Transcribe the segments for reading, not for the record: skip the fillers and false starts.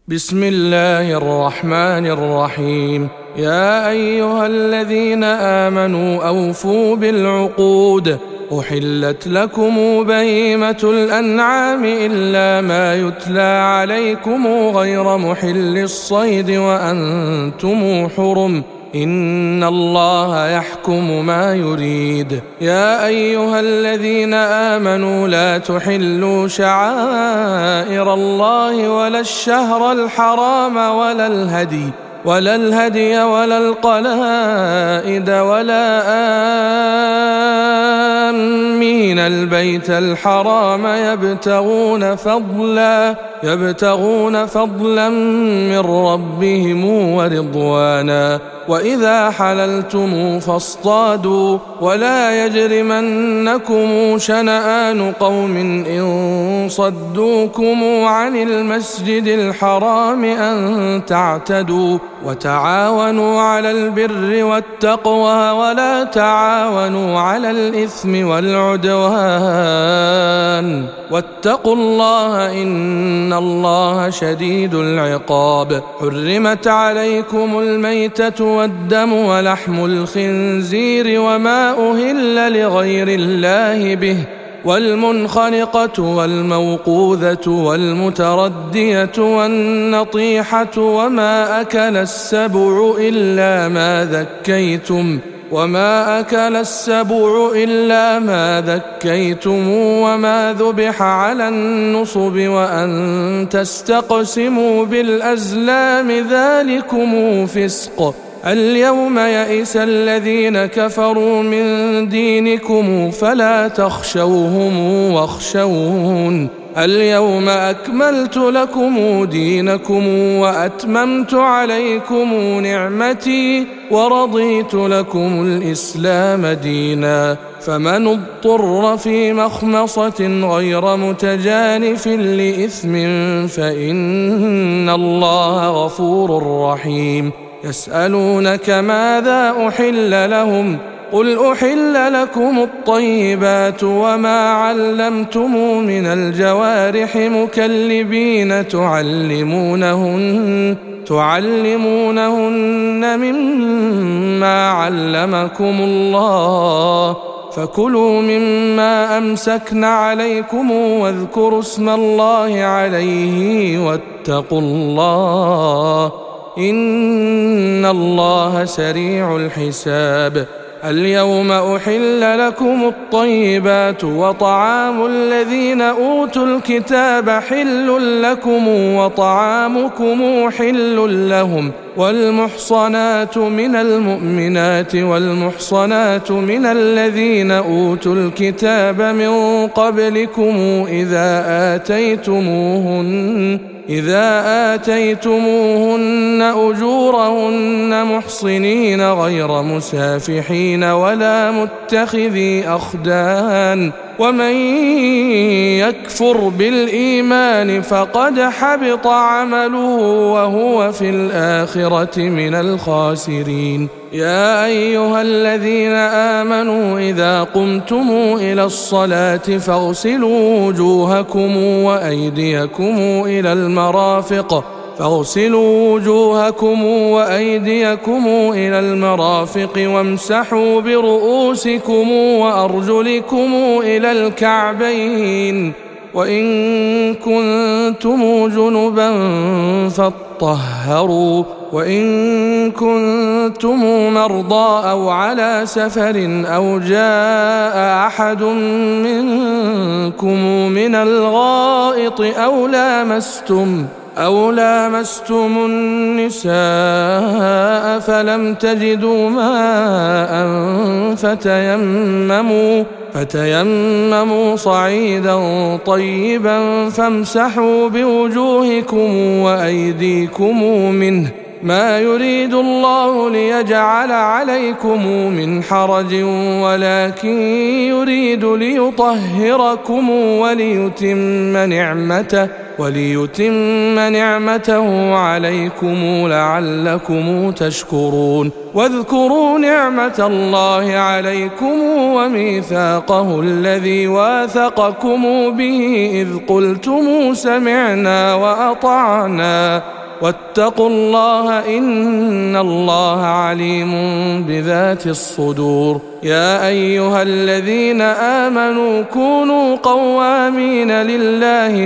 بسم الله الرحمن الرحيم. يا أيها الذين آمنوا أوفوا بالعقود. أحلت لكم بهيمة الأنعام إلا ما يتلى عليكم غير محل الصيد وأنتم حرم، إن الله يحكم ما يريد. يا أيها الذين آمنوا لا تحلوا شعائر الله ولا الشهر الحرام ولا الهدي ولا القلائد ولا آمين البيت الحرام يبتغون فضلا من ربهم ورضوانا. وإذا حللتم فاصطادوا ولا يجرمنكم شنآن قوم إن صدوكم عن المسجد الحرام أن تعتدوا. وتعاونوا على البر والتقوى ولا تعاونوا على الإثم والعدوان، واتقوا الله إن الله شديد العقاب. حرمت عليكم الميتة والدم ولحم الخنزير وما أهل لغير الله به، والمنخنقة والموقوذة والمتردية والنطيحة وما أكل السبع إلا ما ذكيتم وما ذبح على النصب وأن تستقسموا بالأزلام ذلكم فسق. اليوم يئس الذين كفروا من دينكم فلا تخشوهم واخشون. اليوم أكملت لكم دينكم وأتممت عليكم نعمتي ورضيت لكم الإسلام دينا. فمن اضطر في مخمصة غير متجانف لإثم فإن الله غفور رحيم. يسألونك ماذا أحل لهم؟ قل أحل لكم الطيبات وما علمتم من الجوارح مكلبين تعلمونهن مما علمكم الله، فكلوا مما أمسكن عليكم واذكروا اسم الله عليه واتقوا الله إن الله سريع الحساب. اليوم أحل لكم الطيبات وطعام الذين أوتوا الكتاب حل لكم وطعامكم حل لهم، والمحصنات من المؤمنات والمحصنات من الذين أوتوا الكتاب من قبلكم إذا آتيتموهن أجورهن محصنين غير مسافحين ولا متخذي أخدان. ومن يكفر بالإيمان فقد حبط عمله وهو في الآخرة من الخاسرين. يا أيها الذين آمنوا إذا قمتم إلى الصلاة فاغسلوا وجوهكم وأيديكم إلى المرافق وامسحوا برؤوسكم وأرجلكم إلى الكعبين، وإن كنتم جنبا فاطهروا، وإن كنتم مرضى أو على سفر أو جاء أحد منكم من الغائط أو لامستم النساء فلم تجدوا ماء فتيمموا صعيدا طيبا فامسحوا بوجوهكم وأيديكم منه، ما يريد الله ليجعل عليكم من حرج ولكن يريد ليطهركم وليتم نعمته عليكم لعلكم تشكرون. واذكروا نعمة الله عليكم وميثاقه الذي واثقكم به إذ قلتم سمعنا وأطعنا واتقوا الله إن الله عليم بذات الصدور. يا أيها الذين آمنوا كونوا قوامين لله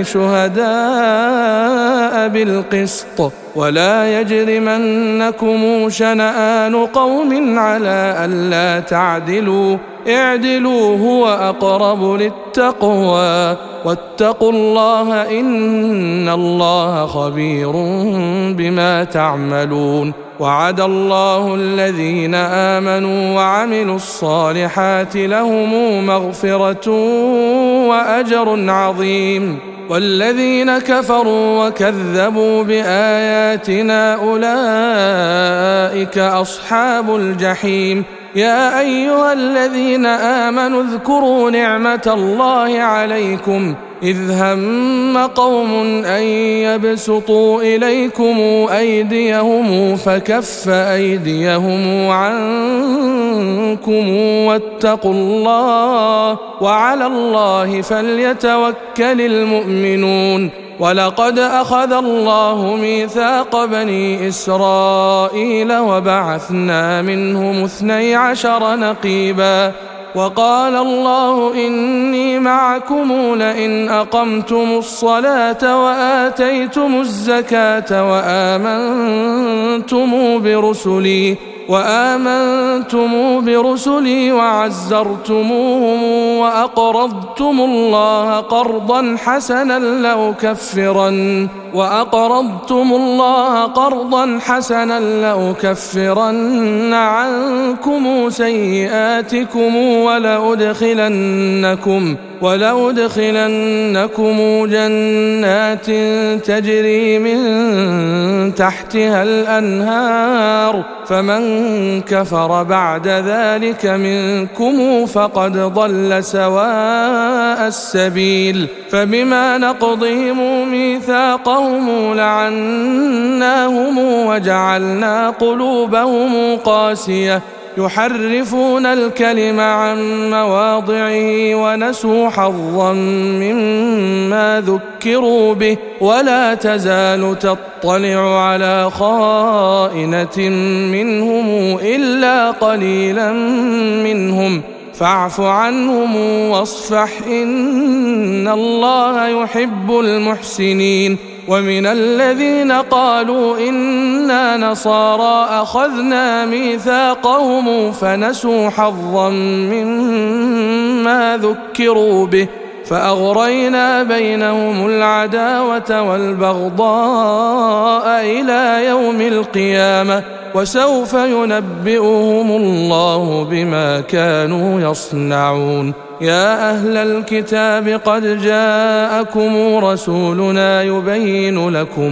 شهداء بالقسط ولا يجرمنكم شنآن قوم على ألا تعدلوا اعدلوا هو أقرب للتقوى واتقوا الله إن الله خبير بما تعملون. وعد الله الذين آمنوا وعملوا الصالحات لهم مغفرة وأجر عظيم والذين كفروا وكذبوا بآياتنا أولئك أصحاب الجحيم. يا أيها الذين آمنوا اذكروا نعمة الله عليكم إذ هم قوم أن يبسطوا إليكم أيديهم فكف أيديهم عنكم واتقوا الله وعلى الله فليتوكل المؤمنون. ولقد أخذ الله ميثاق بني إسرائيل وبعثنا منهم 12 نقيبا وقال الله إني معكم لئن أقمتم الصلاة وآتيتم الزكاة وآمنتم برسلي وعزرتموهم وأقرضتم الله قرضا حسنا لأكفرن عنكم سيئاتكم ولأدخلنكم جنات تجري من تحتها الأنهار فمن كفر بعد ذلك منكم فقد ضل سواء السبيل. فبما نقضهم ميثاقهم لعناهم وجعلنا قلوبهم قاسية يحرفون الكلم عن مواضعه ونسوا حظا مما ذكروا به ولا تزال تطلع على خائنة منهم إلا قليلا منهم فاعف عنهم واصفح إن الله يحب المحسنين. ومن الذين قالوا إنا نصارى أخذنا ميثاقهم فنسوا حظا مما ذكروا به فأغرينا بينهم العداوة والبغضاء إلى يوم القيامة وسوف ينبئهم الله بما كانوا يصنعون. يا أهل الكتاب قد جاءكم رسولنا يبين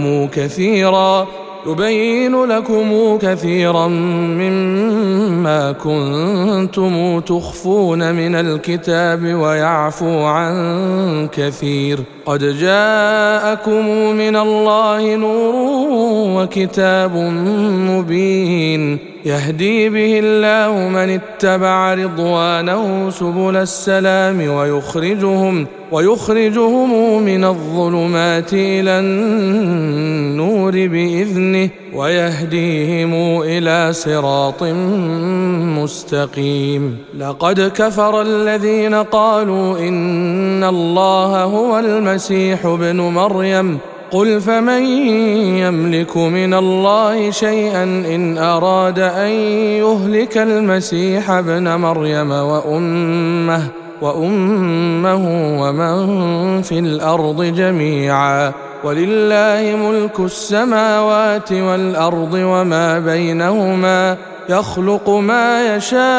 لكم كثيرا مما كنتم تخفون من الكتاب ويعفو عن كثير. قد جاءكم من الله نور وكتاب مبين يهدي به الله من اتبع رضوانه سبل السلام ويخرجهم من الظلمات إلى النور بإذنه ويهديهم إلى صراط مستقيم. لقد كفر الذين قالوا إن الله هو المسيح ابن مريم قل فمن يملك من الله شيئا إن أراد أن يهلك المسيح ابن مريم وأمه ومن في الأرض جميعا ولله ملك السماوات والأرض وما بينهما يخلق ما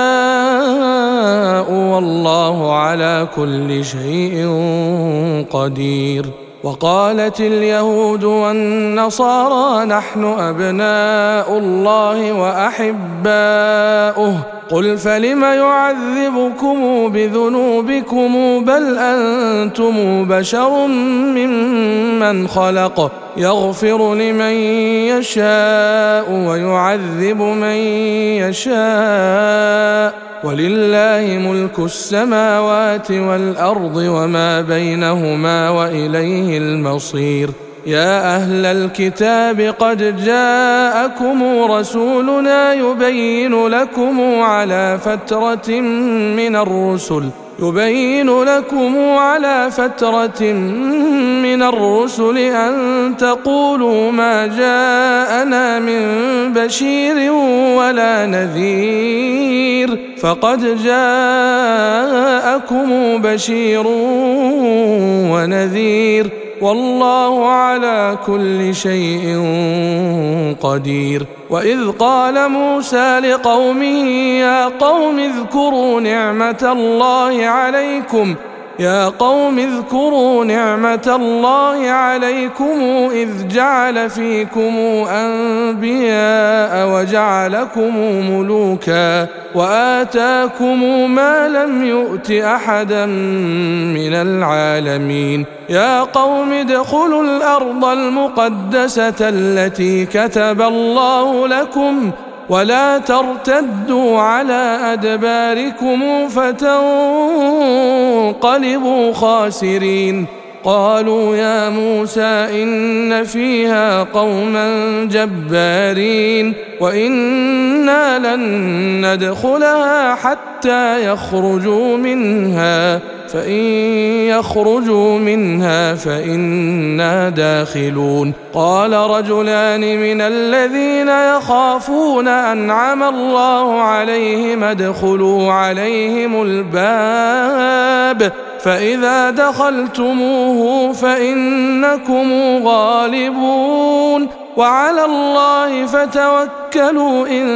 يشاء والله على كل شيء قدير. وقالت اليهود والنصارى نحن أبناء الله وأحباؤه قل فلم يعذبكم بذنوبكم بل أنتم بشر ممن خلق يغفر لمن يشاء ويعذب من يشاء ولله ملك السماوات والأرض وما بينهما وإليه المصير. يا أهل الكتاب قد جاءكم رسولنا يبين لكم على فترة من الرسل أن تقولوا ما جاءنا من بشير ولا نذير فقد جاءكم بشير ونذير والله على كل شيء قدير. وإذ قال موسى لقومه يا قوم اذكروا نعمة الله عليكم إذ جعل فيكم أنبياء وجعلكم ملوكا وآتاكم ما لم يؤت أحدا من العالمين. يا قوم ادخلوا الأرض المقدسة التي كتب الله لكم ولا ترتدوا على أدباركم فتنقلبوا خاسرين. قالوا يا موسى إن فيها قوما جبارين وإنا لن ندخلها حتى يخرجوا منها فإن يخرجوا منها فإنا داخلون. قال رجلان من الذين يخافون أنعم الله عليهم ادخلوا عليهم الباب فإذا دخلتموه فإنكم غالبون وعلى الله فتوكلوا إن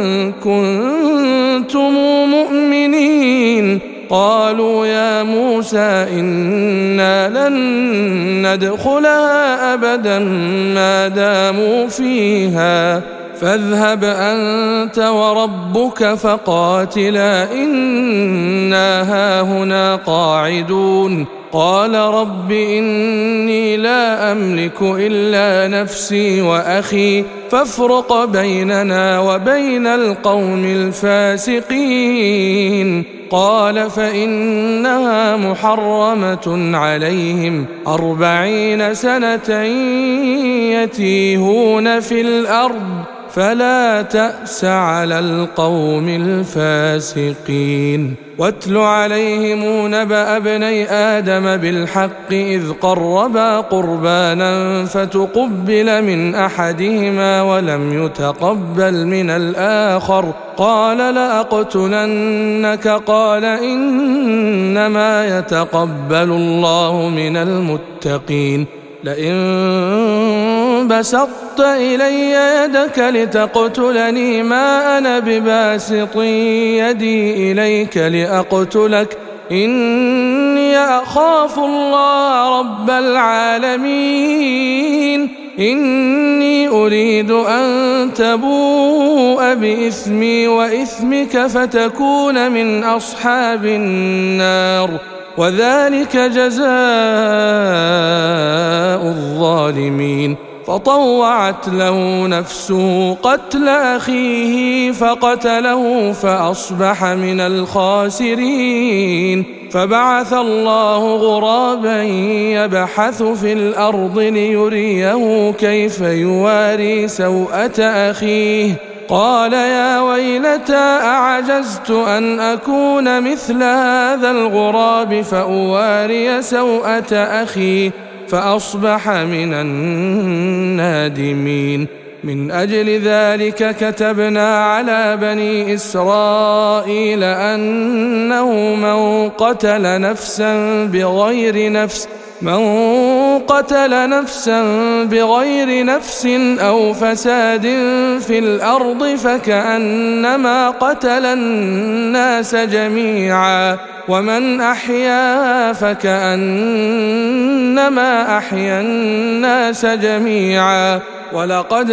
كنتم مؤمنين. قالوا يا موسى إنا لن ندخلها أبدا ما داموا فيها فاذهب أنت وربك فقاتلا إنا هاهنا قاعدون. قال رب إني لا أملك إلا نفسي وأخي فافرق بيننا وبين القوم الفاسقين. قال فإنها محرمة عليهم 40 سنة يتيهون في الأرض فلا تأس على القوم الفاسقين. واتل عليهم نبأ ابني آدم بالحق إذ قربا قربانا فتقبل من أحدهما ولم يتقبل من الآخر قال لأقتلنك قال إنما يتقبل الله من المتقين. لئن بسطت إلي يدك لتقتلني ما أنا بباسط يدي إليك لأقتلك إني أخاف الله رب العالمين. إني أريد أن تبوء بإثمي وإثمك فتكون من أصحاب النار وذلك جزاء الظالمين. فطوعت له نفسه قتل أخيه فقتله فأصبح من الخاسرين. فبعث الله غرابا يبحث في الأرض ليريه كيف يواري سوءة أخيه قال يا ويلتى أعجزت أن أكون مثل هذا الغراب فأواري سوءة أخي فأصبح من النادمين. من أجل ذلك كتبنا على بني إسرائيل أنه من قتل نفسا بغير نفس أو فساد في الأرض فكأنما قتل الناس جميعا ومن أحياها فكأنما أحيا الناس جميعا. ولقد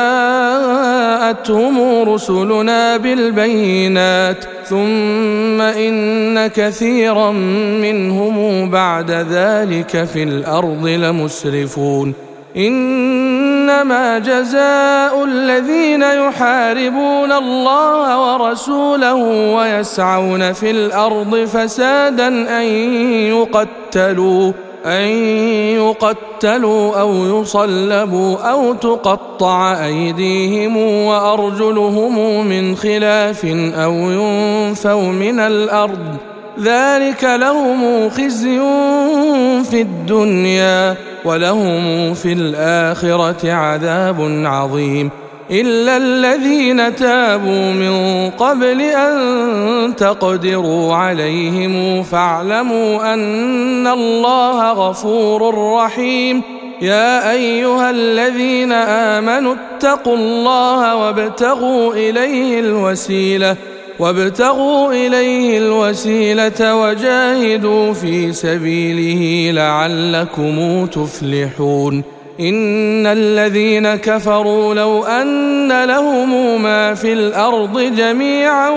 جاءتهم رسلنا بالبينات ثم إن كثيرا منهم بعد ذلك في الأرض لمسرفون. إنما جزاء الذين يحاربون الله ورسوله ويسعون في الأرض فسادا أن أن يقتلوا أو يصلبوا أو تقطع أيديهم وأرجلهم من خلاف أو ينفوا من الأرض ذلك لهم خزي في الدنيا ولهم في الآخرة عذاب عظيم إلا الذين تابوا من قبل أن تقدروا عليهم فاعلموا أن الله غفور رحيم يا أيها الذين آمنوا اتقوا الله وابتغوا إليه الوسيلة وجاهدوا في سبيله لعلكم تفلحون إن الذين كفروا لو أن لهم ما في الأرض جميعا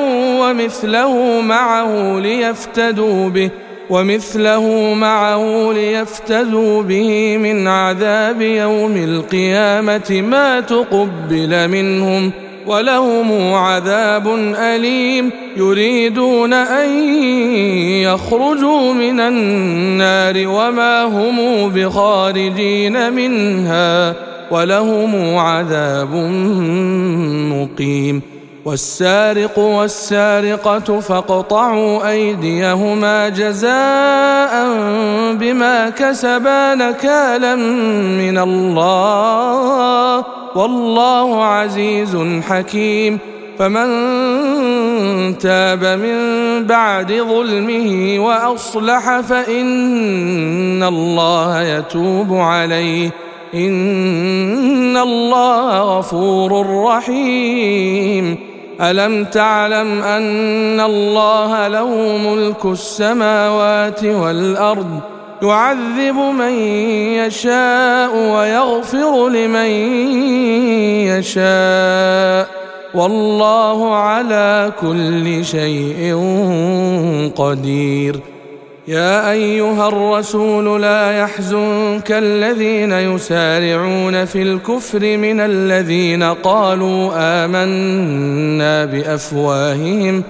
ومثله معه ليفتدوا به من عذاب يوم القيامة ما تقبل منهم ولهم عذاب أليم يريدون أن يخرجوا من النار وما هم بخارجين منها ولهم عذاب مقيم والسارق والسارقة فاقطعوا أيديهما جزاء بما كسبا نكالا من الله والله عزيز حكيم فمن تاب من بعد ظلمه وأصلح فإن الله يتوب عليه إن الله غفور رحيم ألم تعلم أن الله له ملك السماوات والأرض يعذب من يشاء ويغفر لمن يشاء والله على كل شيء قدير يا أيها الرسول لا يحزنك الذين يسارعون في الكفر من الذين قالوا آمنا بأفواههم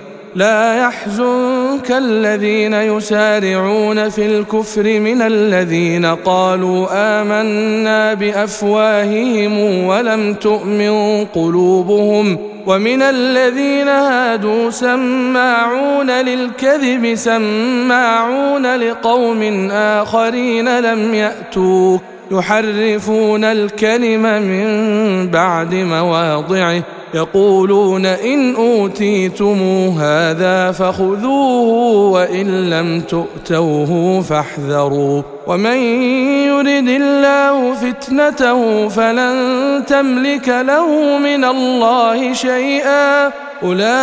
ولم تؤمن قلوبهم ومن الذين هادوا سماعون للكذب سماعون لقوم آخرين لم يأتوك يحرفون الكلم من بعد مواضعه يقولون إن أوتيتم هذا فخذوه وإن لم تؤتوه فاحذروا ومن يرد الله فتنته فلن تملك له من الله شيئا أولئك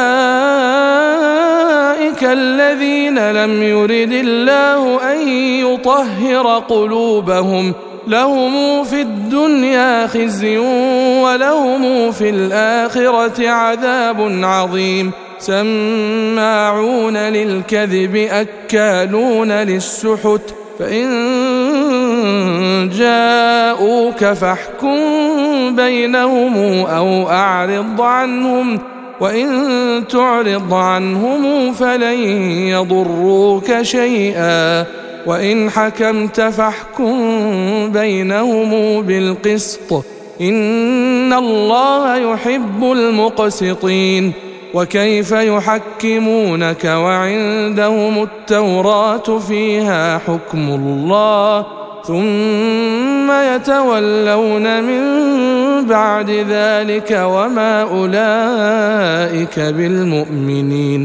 الذين لم يرد الله أن يطهر قلوبهم لهم في الدنيا خزي ولهم في الآخرة عذاب عظيم سماعون للكذب أكالون للسحت فإن جاءوك فاحكم بينهم أو أعرض عنهم وإن تعرض عنهم فلن يضروك شيئا وإن حكمت فاحكم بينهم بالقسط إن الله يحب المقسطين وكيف يحكمونك وعندهم التوراة فيها حكم الله ثم يتولون من بعد ذلك وما أولئك بالمؤمنين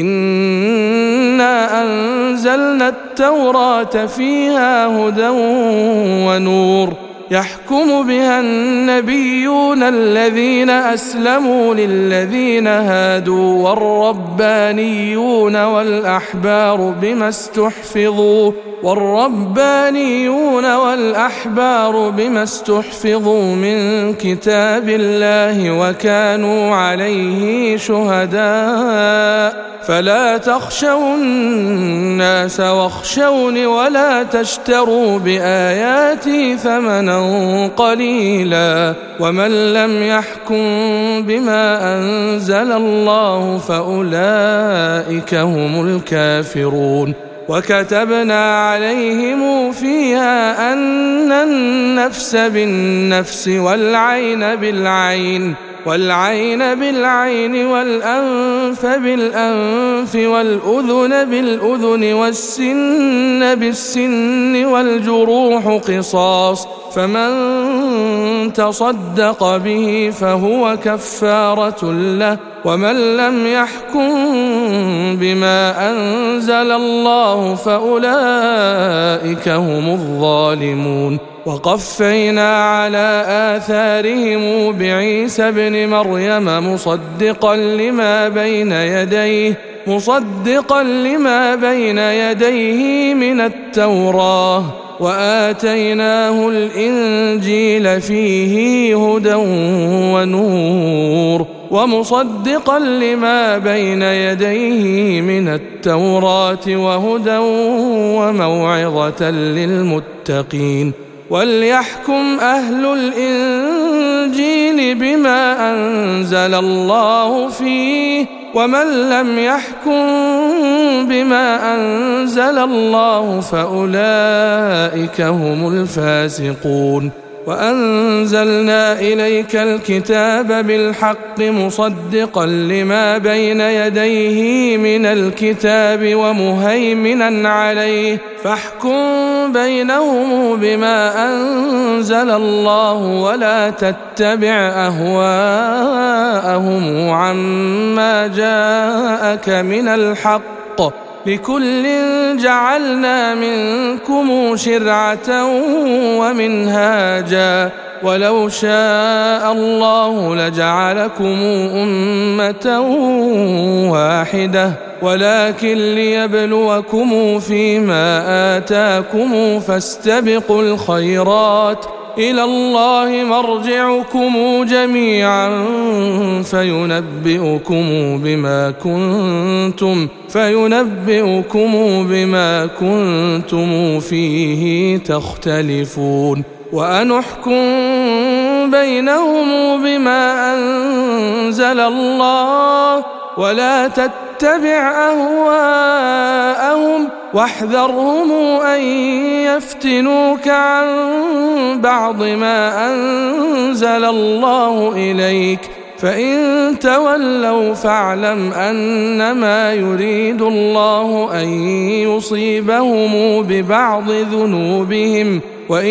إنا أنزلنا التوراة فيها هدى ونور يحكم بها النبيون الذين أسلموا للذين هادوا والربانيون والأحبار بما استحفظوا من كتاب الله وكانوا عليه شهداء فلا تخشوا الناس واخشوني ولا تشتروا بآياتي ثمنا قليلا ومن لم يحكم بما أنزل الله فأولئك هم الكافرون وكتبنا عليهم فيها أن النفس بالنفس والعين بالعين والأنف بالأنف والأذن بالأذن والسن بالسن والجروح قصاص، فمن تصدق به فهو كفارة له، ومن لم يحكم بما أنزل الله فأولئك هم الظالمون. وقفينا على آثارهم بعيسى ابن مريم مصدقا لما بين يديه من التوراة، وآتيناه الإنجيل فيه هدى ونور، ومصدقا لما بين يديه من التوراة وهدى وموعظة للمتقين. وليحكم أهل الإنجيل بما أنزل الله فيه، ومن لم يحكم بما أنزل الله فأولئك هم الفاسقون. وأنزلنا إليك الكتاب بالحق مصدقا لما بين يديه من الكتاب ومهيمنا عليه، فاحكم بينهم بما أنزل الله ولا تتبع أهواءهم عما جاءك من الحق، لكل جعلنا منكم شرعة ومنهاجا، ولو شاء الله لجعلكم أمة واحدة، ولكن ليبلوكم فيما آتاكم فاستبقوا الخيرات، إلى الله مرجعكم جميعا فينبئكم بما كنتم فيه تختلفون. وأن احكم بينهم بما أنزل الله ولا تتبع أهواءهم، واحذرهم أن يفتنوك عن بعض ما أنزل الله إليك، فإن تولوا فاعلم أنما يريد الله أن يصيبهم ببعض ذنوبهم،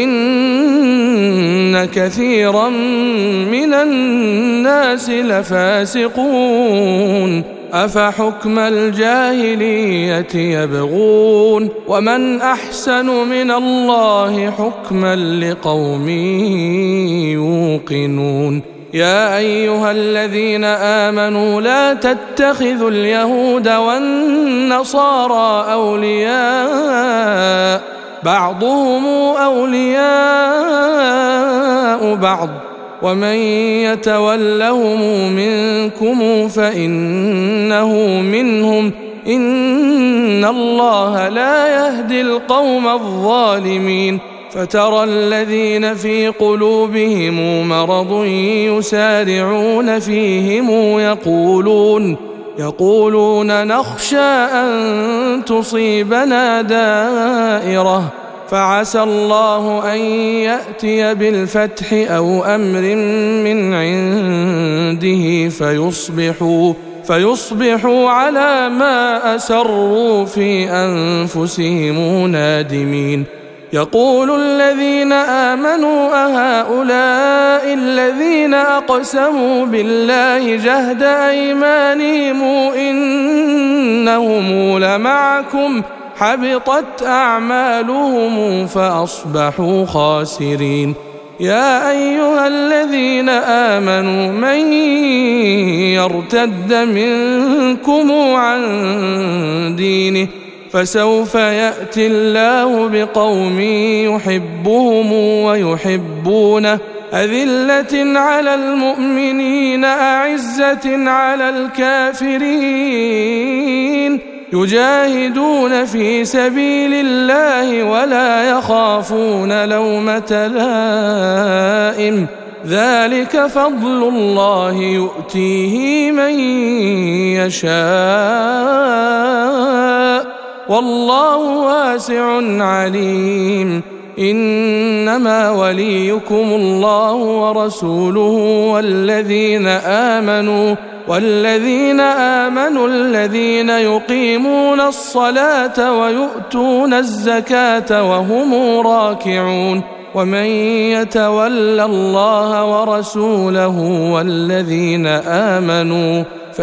وإن كثيرا من الناس لفاسقون. أفحكم الجاهلية يبغون، ومن أحسن من الله حكما لقوم يوقنون. يا أيها الذين آمنوا لا تتخذوا اليهود والنصارى أولياء، بعضهم أولياء بعض، ومن يتولهم منكم فإنه منهم، إن الله لا يهدي القوم الظالمين. فترى الذين في قلوبهم مرض يسارعون فيهم يقولون نخشى أن تصيبنا دائرة، فعسى الله أن يأتي بالفتح أو أمر من عنده فيصبحوا على ما أسروا في أنفسهم نادمين. يقول الذين آمنوا أهؤلاء الذين أقسموا بالله جهد أيمانهم إنهم لمعكم، حبطت أعمالهم فأصبحوا خاسرين. يا أيها الذين آمنوا من يرتد منكم عن دينه فسوف يأتي الله بقوم يحبهم ويحبونه، أذلة على المؤمنين أعزة على الكافرين، يجاهدون في سبيل الله ولا يخافون لومة لائم، ذلك فضل الله يؤتيه من يشاء، والله واسع عليم. إنما وليكم الله ورسوله والذين آمنوا الذين يقيمون الصلاة ويؤتون الزكاة وهم راكعون. ومن يتول الله ورسوله والذين آمنوا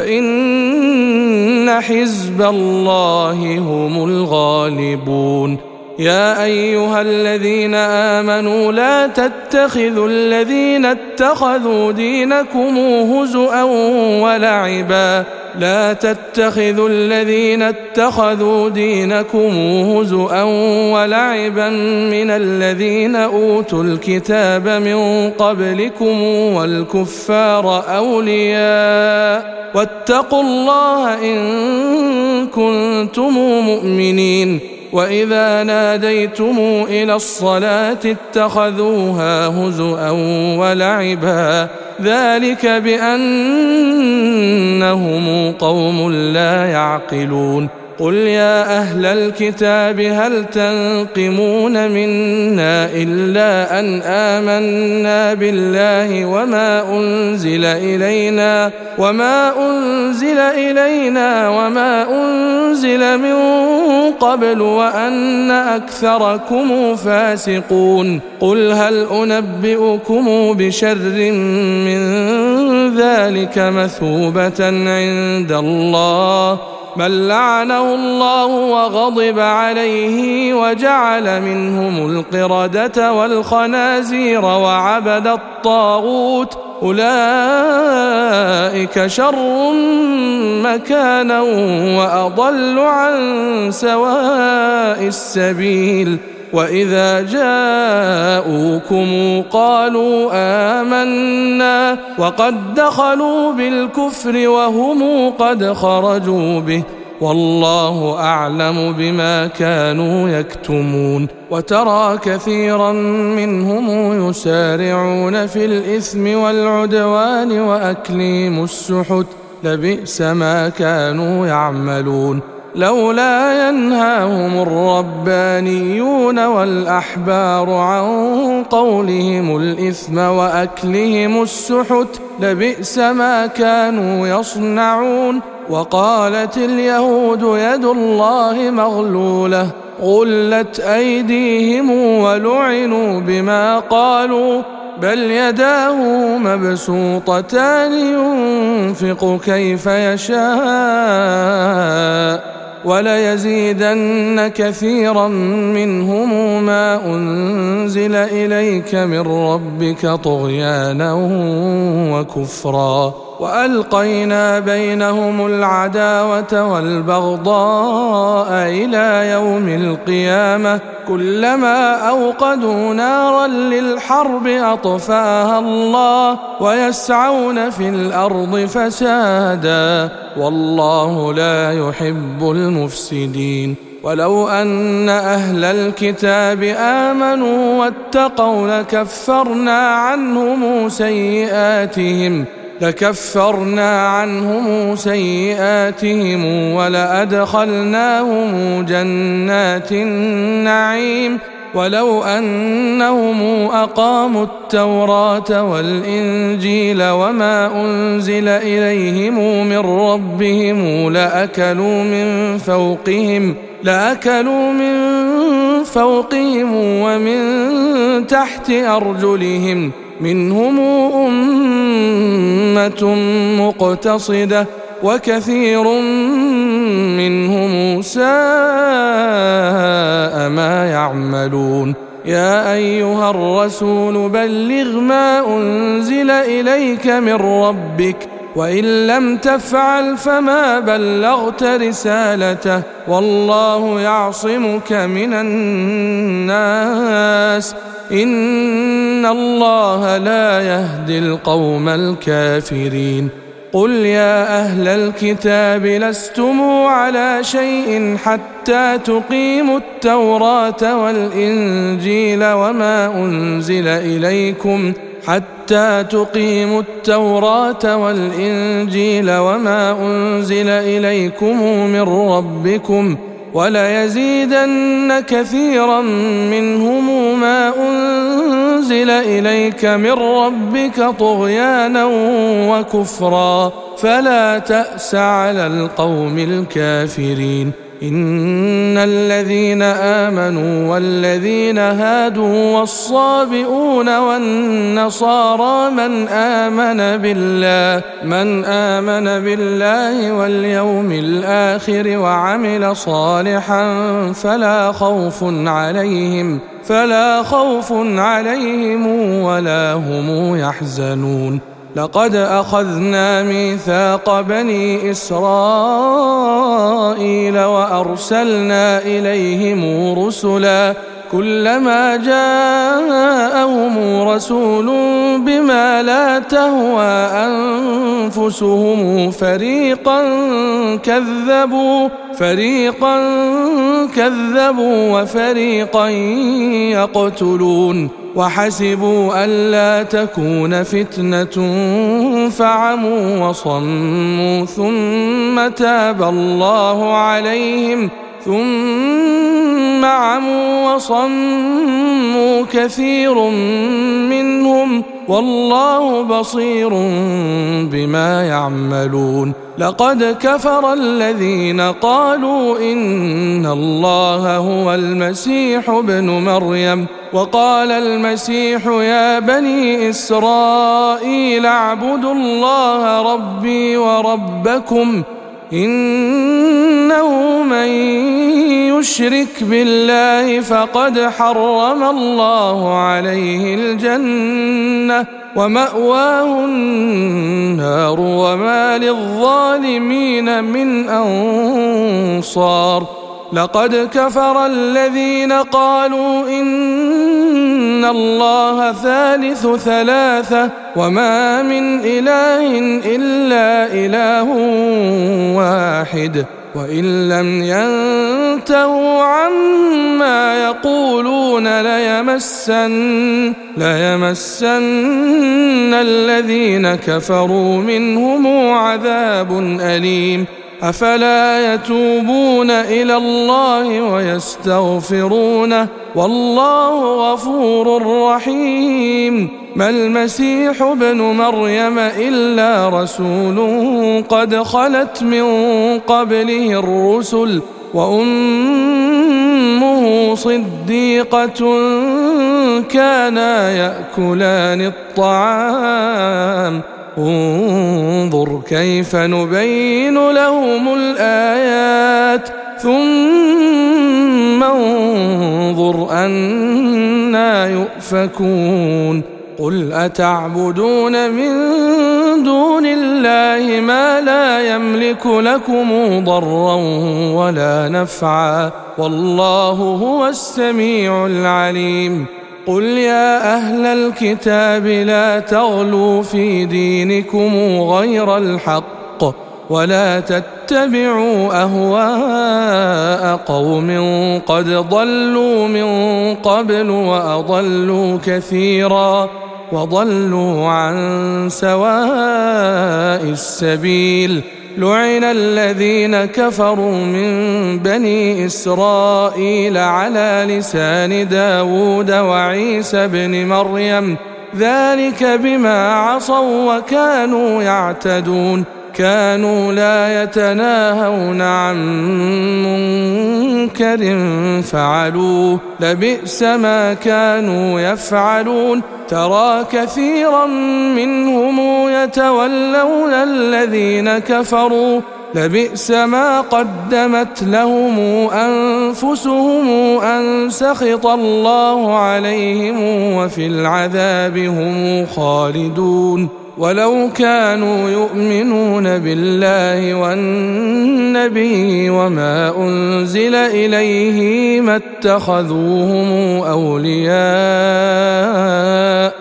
فإن حزب الله هم الغالبون. يا أيها الذين آمنوا لا تتخذوا الذين اتخذوا دينكم هزؤا ولعبا من الذين أوتوا الكتاب من قبلكم والكفار أولياء واتقوا الله إن كنتم مؤمنين. وإذا ناديتم إلى الصلاة اتخذوها هزؤا ولعبا ذلك بأنهم قوم لا يعقلون. قل يا أهل الكتاب هل تنقمون منا إلا أن آمنا بالله وما أنزل إلينا وما أنزل من قبل وأن أكثركم فاسقون. قل هل أنبئكم بشر من ذلك مثوبة عند الله من لعنه الله وغضب عليه وجعل منهم القردة والخنازير وعبد الطاغوت أولئك شر مكانا وأضل عن سواء السبيل. وإذا جاءوكم قالوا آمنا وقد دخلوا بالكفر وهم قد خرجوا به والله أعلم بما كانوا يكتمون. وترى كثيرا منهم يسارعون في الإثم والعدوان وأكلهم السحت لبئس ما كانوا يعملون. لولا ينهاهم الربانيون والأحبار عن قولهم الإثم وأكلهم السحت لبئس ما كانوا يصنعون. وقالت اليهود يد الله مغلولة غلت أيديهم ولعنوا بما قالوا بل يداه مبسوطتان ينفق كيف يشاء وليزيدن كثيرا منهم ما أنزل إليك من ربك طغيانا وكفرا. وألقينا بينهم العداوة والبغضاء إلى يوم القيامة كلما أوقدوا نارا للحرب أطفاها الله ويسعون في الأرض فسادا والله لا يحب المفسدين. ولو أن أهل الكتاب آمنوا واتقوا لكفرنا عنهم سيئاتهم ولأدخلناهم جنات النعيم. ولو أنهم أقاموا التوراة والإنجيل وما أنزل إليهم من ربهم لأكلوا من فوقهم ومن تحت أرجلهم منهم أمة مقتصدة وكثير منهم ساء ما يعملون. يا أيها الرسول بلغ ما أنزل إليك من ربك وإن لم تفعل فما بلغت رسالته والله يعصمك من الناس إن الله لا يهدي القوم الكافرين. قل يا أهل الكتاب لستم على شيء حتى تقيموا التوراة والإنجيل وما أنزل إليكم من ربكم وليزيدن كثيرا منهم ما أنزل إليك من ربك طغيانا وكفرا فلا تأس على القوم الكافرين. إن الذين آمنوا والذين هادوا والصابئون والنصارى من آمن بالله واليوم الآخر وعمل صالحا فلا خوف عليهم ولا هم يحزنون. لقد أخذنا ميثاق بني إسرائيل وأرسلنا إليهم رسلا كلما جاءهم رسول بما لا تهوى أنفسهم فريقا كذبوا وفريقا يقتلون وحسبوا ألا تكون فتنة فعموا وصموا ثم تاب الله عليهم ثم عموا وصموا كثير منهم والله بصير بما يعملون. لقد كفر الذين قالوا إن الله هو المسيح ابن مريم وقال المسيح يا بني إسرائيل اعبدوا الله ربي وربكم إنه من يشرك بالله فقد حرم الله عليه الجنة ومأواه النار وما للظالمين من أنصار. لقد كفر الذين قالوا إن الله ثالث ثلاثة وما من إله إلا إله واحد وإن لم ينتهوا عما يقولون ليمسن الذين كفروا منهم عذاب أليم. أفلا يتوبون إلى الله ويستغفرونه والله غفور رحيم. ما المسيح ابن مريم إلا رسول قد خلت من قبله الرسل وأمه صديقة كانا يأكلان الطعام انظر كيف نبين لهم الآيات ثم انظر أنى يؤفكون. قل أتعبدون من دون الله ما لا يملك لكم ضرا ولا نفعا والله هو السميع العليم. قل يا أهل الكتاب لا تغلوا في دينكم غير الحق ولا تتبعوا أهواء قوم قد ضلوا من قبل وأضلوا كثيرا وضلوا عن سواء السبيل. لعن الذين كفروا من بني إسرائيل على لسان داود وعيسى بن مريم ذلك بما عصوا وكانوا يعتدون. كانوا لا يتناهون عن منكر فعلوه لبئس ما كانوا يفعلون. ترى كثيرا منهم يتولون الذين كفروا لبئس ما قدمت لهم أنفسهم أن سخط الله عليهم وفي العذاب هم خالدون. ولو كانوا يؤمنون بالله والنبي وما أنزل إليه ما اتخذوهم أولياء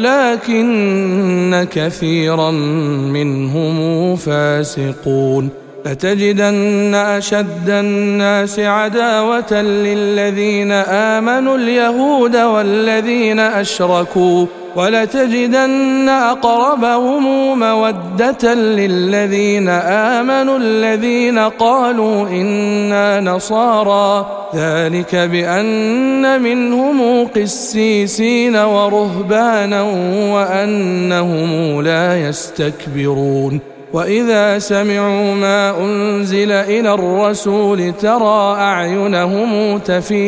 ولكن كثيرا منهم فاسقون. لتجدن أشد الناس عداوة للذين آمنوا اليهود والذين أشركوا ولتجدن أقربهم مودة للذين آمنوا الذين قالوا إنا نصارى ذلك بأن منهم قسيسين ورهبانا وأنهم لا يستكبرون وإذا سمعوا ما أنزل إلى الرسول ترى أعينهم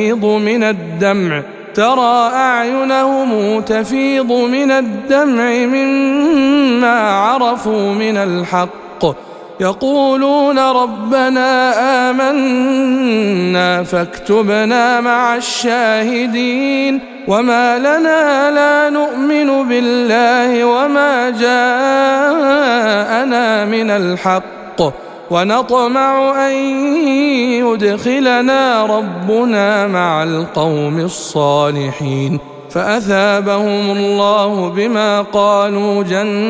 تفيض من الدمع مما عرفوا من الحق يقولون ربنا آمنا فاكتبنا مع الشاهدين وما لنا لا نؤمن بالله وما جاءنا من الحق ونطمع أن يدخلنا ربنا مع القوم الصالحين فأثابهم الله بما قالوا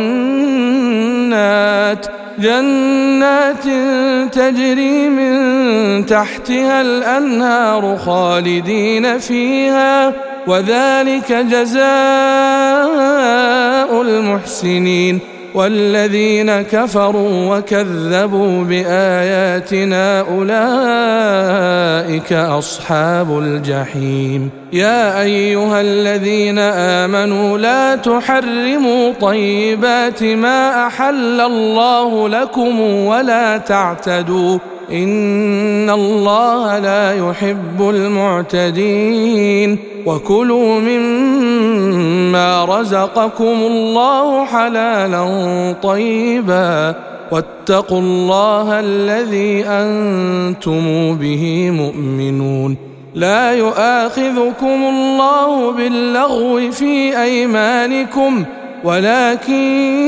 جنات تجري من تحتها الأنهار خالدين فيها وذلك جزاء المحسنين والذين كفروا وكذبوا بآياتنا أولئك أصحاب الجحيم يا أيها الذين آمنوا لا تحرموا طيبات ما أحل الله لكم ولا تعتدوا إن الله لا يحب المعتدين وكلوا مما رزقكم الله حلالا طيبا واتقوا الله الذي أنتم به مؤمنون لا يؤاخذكم الله باللغو في أيمانكم ولكن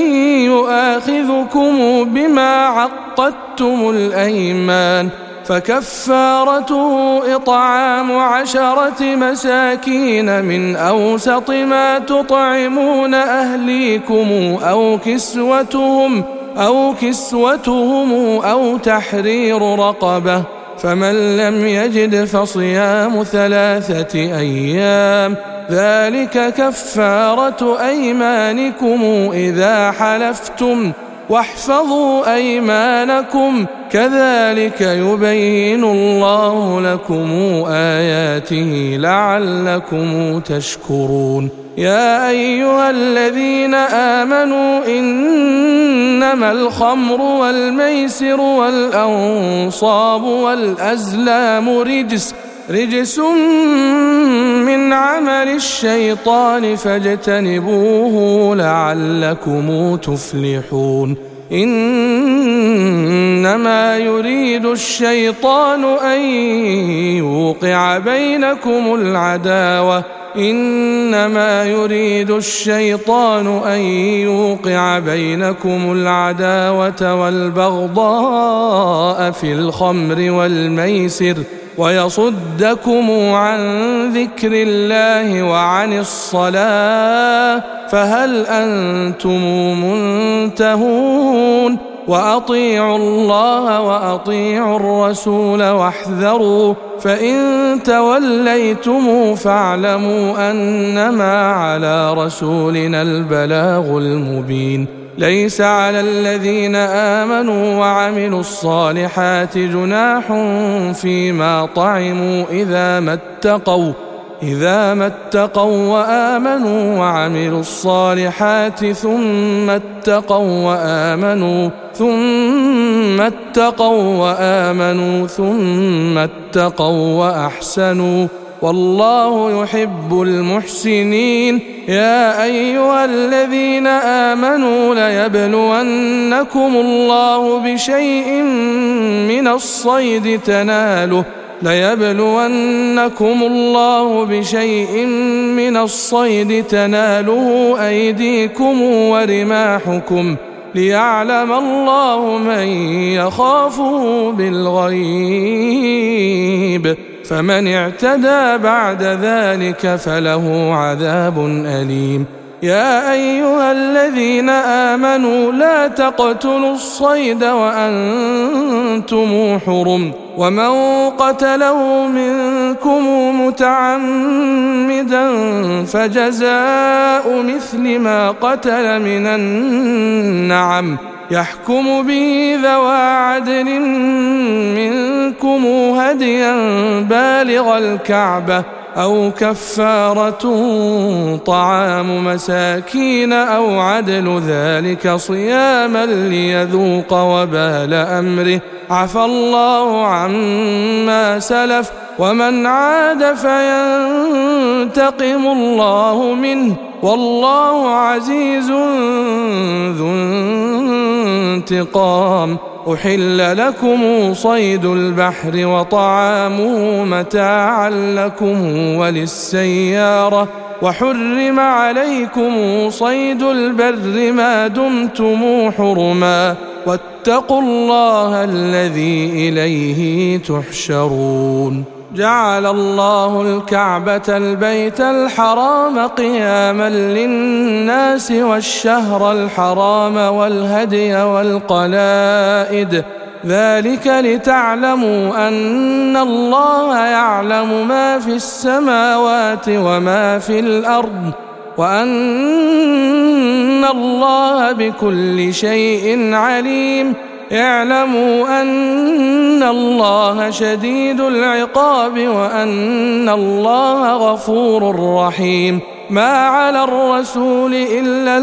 يؤاخذكم بما عقدتم الأيمان فكفارته إطعام 10 مساكين من أوسط ما تطعمون أهليكم أو كسوتهم أو تحرير رقبة فمن لم يجد فصيام 3 أيام ذلك كفارة أيمانكم إذا حلفتم واحفظوا أيمانكم كذلك يبين الله لكم آياته لعلكم تشكرون يا أيها الذين آمنوا إنما الخمر والميسر والأنصاب والأزلام رجس من عمل الشيطان فاجتنبوه لعلكم تفلحون إنما يريد الشيطان أن يوقع بينكم العداوة والبغضاء في الخمر والميسر ويصدكم عن ذكر الله وعن الصلاة فهل أنتم منتهون وأطيعوا الله وأطيعوا الرسول واحذروا فإن توليتم فاعلموا أنما على رسولنا البلاغ المبين ليس على الذين آمنوا وعملوا الصالحات جناح فيما طعموا إذا ما اتقوا وآمنوا وعملوا الصالحات ثم اتقوا وأحسنوا والله يحب المحسنين يا أيها الذين آمنوا ليبلونكم الله بشيء من الصيد تناله أيديكم ورماحكم ليعلم الله من يخافه بالغيب فمن اعتدى بعد ذلك فله عذاب أليم يا أيها الذين آمنوا لا تقتلوا الصيد وأنتم حرم ومن قتله منكم متعمدا فجزاء مثل ما قتل من النعم يحكم به ذوى عدل منكم هديا بالغ الكعبة أو كفارة طعام مساكين أو عدل ذلك صياما ليذوق وبال أمره عفى الله عما سلف ومن عاد فينتقم الله منه والله عزيز ذو انتقام. أحل لكم صيد البحر وطعامه متاعا لكم وللسيارة وحرم عليكم صيد البر ما دمتم حرما واتقوا الله الذي إليه تحشرون. جعل الله الكعبة البيت الحرام قياما للناس والشهر الحرام والهدي والقلائد ذلك لتعلموا أن الله يعلم ما في السماوات وما في الأرض وأن الله بكل شيء عليم. اعلموا أن الله شديد العقاب وأن الله غفور رحيم. ما على الرسول إلا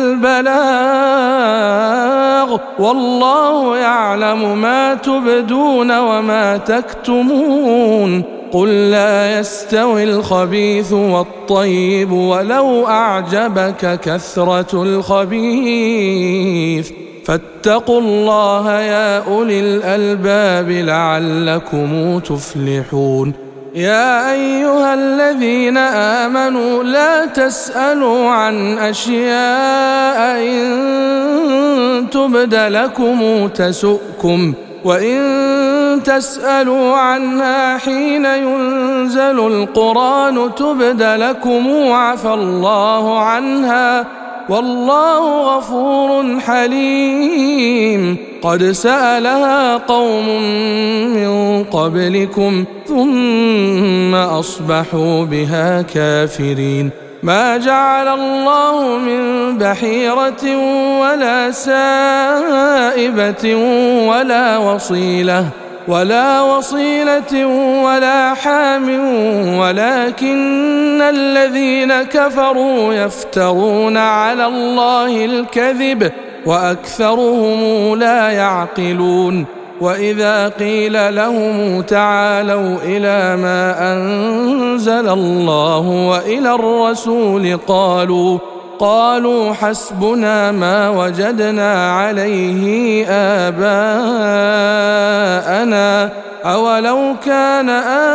البلاغ والله يعلم ما تبدون وما تكتمون. قل لا يستوي الخبيث والطيب ولو أعجبك كثرة الخبيث فاتقوا الله يا أولي الألباب لعلكم تفلحون. يا أيها الذين آمنوا لا تسألوا عن أشياء إن تبد لكم تسؤكم وإن تسألوا عنها حين ينزل القرآن تبد لكم عفى الله عنها والله غفور حليم. قد سألها قوم من قبلكم ثم أصبحوا بها كافرين. ما جعل الله من بحيرة ولا سائبة ولا وصيلة ولا حام ولكن الذين كفروا يفترون على الله الكذب وأكثرهم لا يعقلون. وإذا قيل لهم تعالوا إلى ما أنزل الله وإلى الرسول قالوا حسبنا ما وجدنا عليه آباءنا أولو كان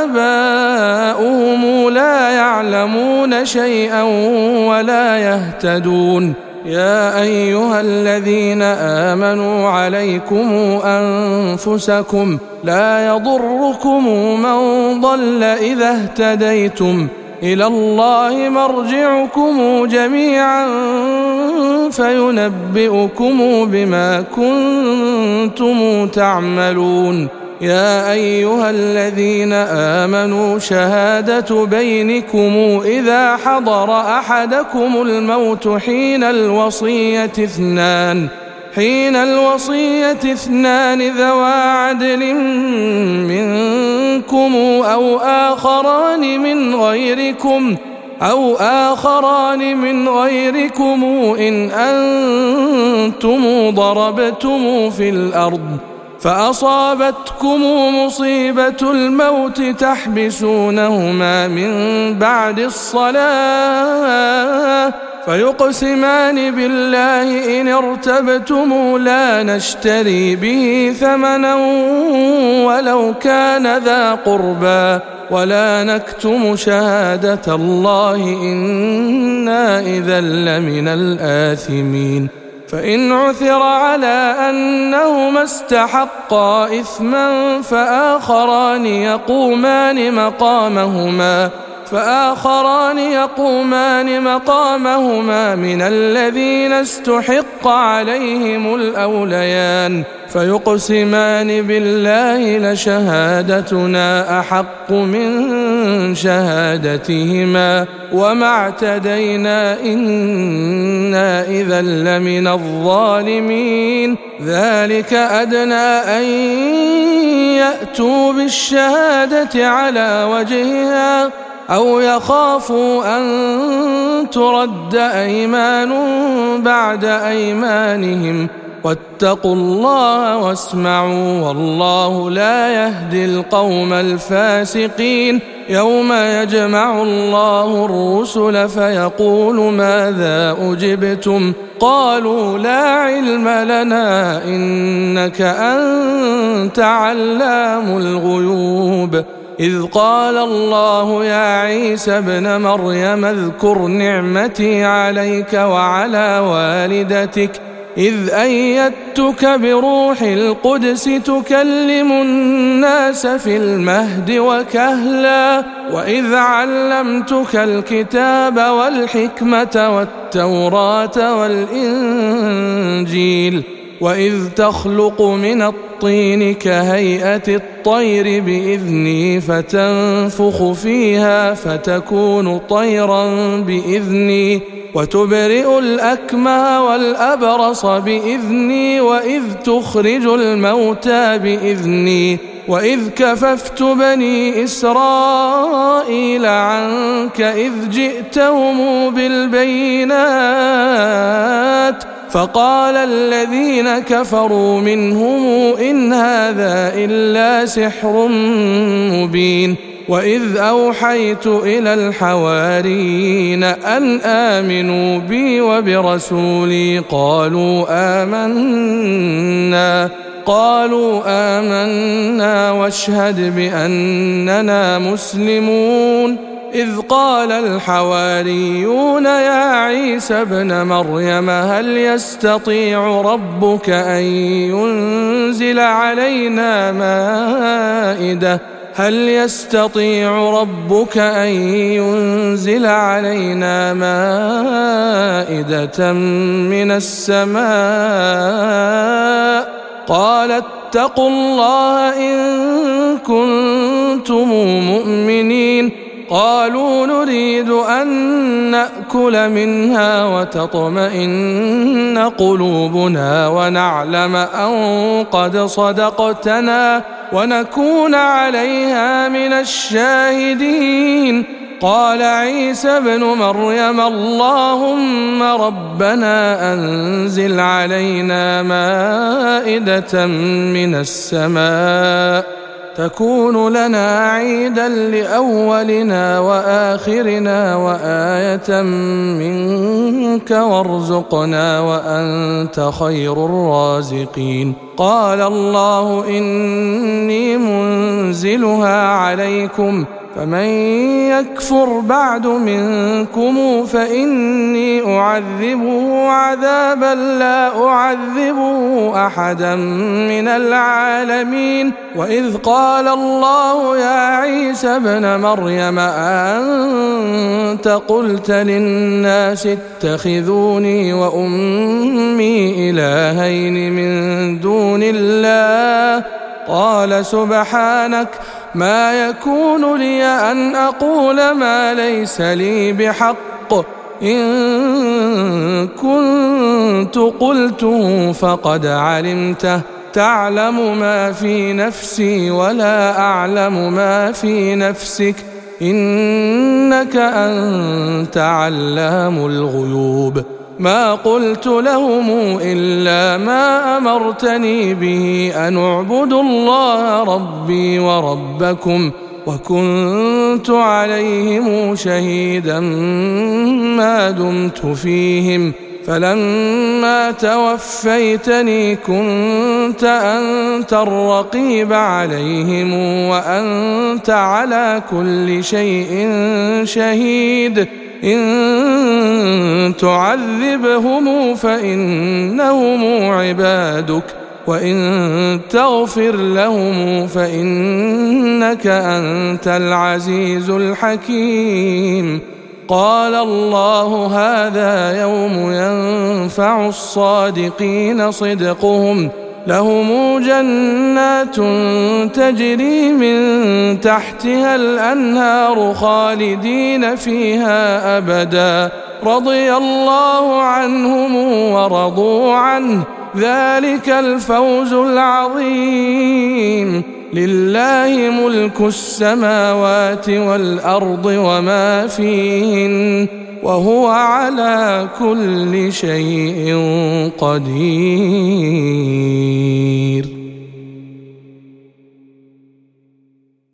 آباؤهم لا يعلمون شيئا ولا يهتدون. يا أيها الذين آمنوا عليكم أنفسكم لا يضركم من ضل إذا اهتديتم إلى الله مرجعكم جميعا فينبئكم بما كنتم تعملون. يا أيها الذين آمنوا شهادة بينكم إذا حضر أحدكم الموت حين الوصية اثنان ذوى عدل منكم أو آخران من غيركم إن أنتم ضربتم في الأرض فأصابتكم مصيبة الموت تحبسونهما من بعد الصلاة فيقسمان بالله إن ارتبتم لا نشتري به ثمنا ولو كان ذا قربى ولا نكتم شهادة الله إنا إذا لمن الآثمين. فإن عثر على أنهما استحقا إثما فآخران يقومان مقامهما فآخران يقومان مقامهما من الذين استحق عليهم الأوليان فيقسمان بالله لشهادتنا أحق من شهادتهما وما اعتدينا إنا إذا لمن الظالمين ذلك أدنى أن يأتوا بالشهادة على وجهها أو يخافوا أن ترد أيمان بعد أيمانهم واتقوا الله واسمعوا والله لا يهدي القوم الفاسقين يوم يجمع الله الرسل فيقول ماذا أجبتم قالوا لا علم لنا إنك أنت علام الغيوب إذ قال الله يا عيسى ابن مريم اذكر نعمتي عليك وعلى والدتك إذ أيدتك بروح القدس تكلم الناس في المهد وكهلا وإذ علمتك الكتاب والحكمة والتوراة والإنجيل وإذ تخلق من الطين كهيئة الطير بإذني فتنفخ فيها فتكون طيرا بإذني وتبرئ الأكمه والأبرص بإذني وإذ تخرج الموتى بإذني وإذ كففت بني إسرائيل عنك إذ جئتهم بالبينات فقال الذين كفروا منهم إن هذا إلا سحر مبين وإذ أوحيت إلى الحواريين أن آمنوا بي وبرسولي قالوا آمنا واشهد بأننا مسلمون إذ قال الحواريون يا عيسى ابن مريم هل يستطيع ربك أن ينزل علينا مائدة من السماء قال اتقوا الله إن كنتم مؤمنين قالوا نريد أن نأكل منها وتطمئن قلوبنا ونعلم أن قد صدقتنا ونكون عليها من الشاهدين قال عيسى ابن مريم اللهم ربنا أنزل علينا مائدة من السماء تكون لنا عيدا لأولنا وآخرنا وآية منك وارزقنا وأنت خير الرازقين قال الله إني منزلها عليكم فمن يكفر بعد منكم فإني أعذبه عذابا لا أعذبه أحدا من العالمين وإذ قال الله يا عيسى ابن مريم أنت قلت للناس اتخذوني وأمي إلهين من دون الله قال سبحانك ما يكون لي أن أقول ما ليس لي بحق إن كنت قلته فقد علمته تعلم ما في نفسي ولا أعلم ما في نفسك إنك أنت علام الغيوب ما قلت لهم إلا ما أمرتني به أن اعبدوا الله ربي وربكم وكنت عليهم شهيدا ما دمت فيهم فلما توفيتني كنت أنت الرقيب عليهم وأنت على كل شيء شهيد إن تعذبهم فإنهم عبادك وإن تغفر لهم فإنك أنت العزيز الحكيم. قال الله هذا يوم ينفع الصادقين صدقهم، لهم جنات تجري من تحتها الأنهار خالدين فيها أبدا، رضي الله عنهم ورضوا عنه، ذلك الفوز العظيم. لله ملك السماوات والأرض وما فيهن، وهو على كل شيء قدير.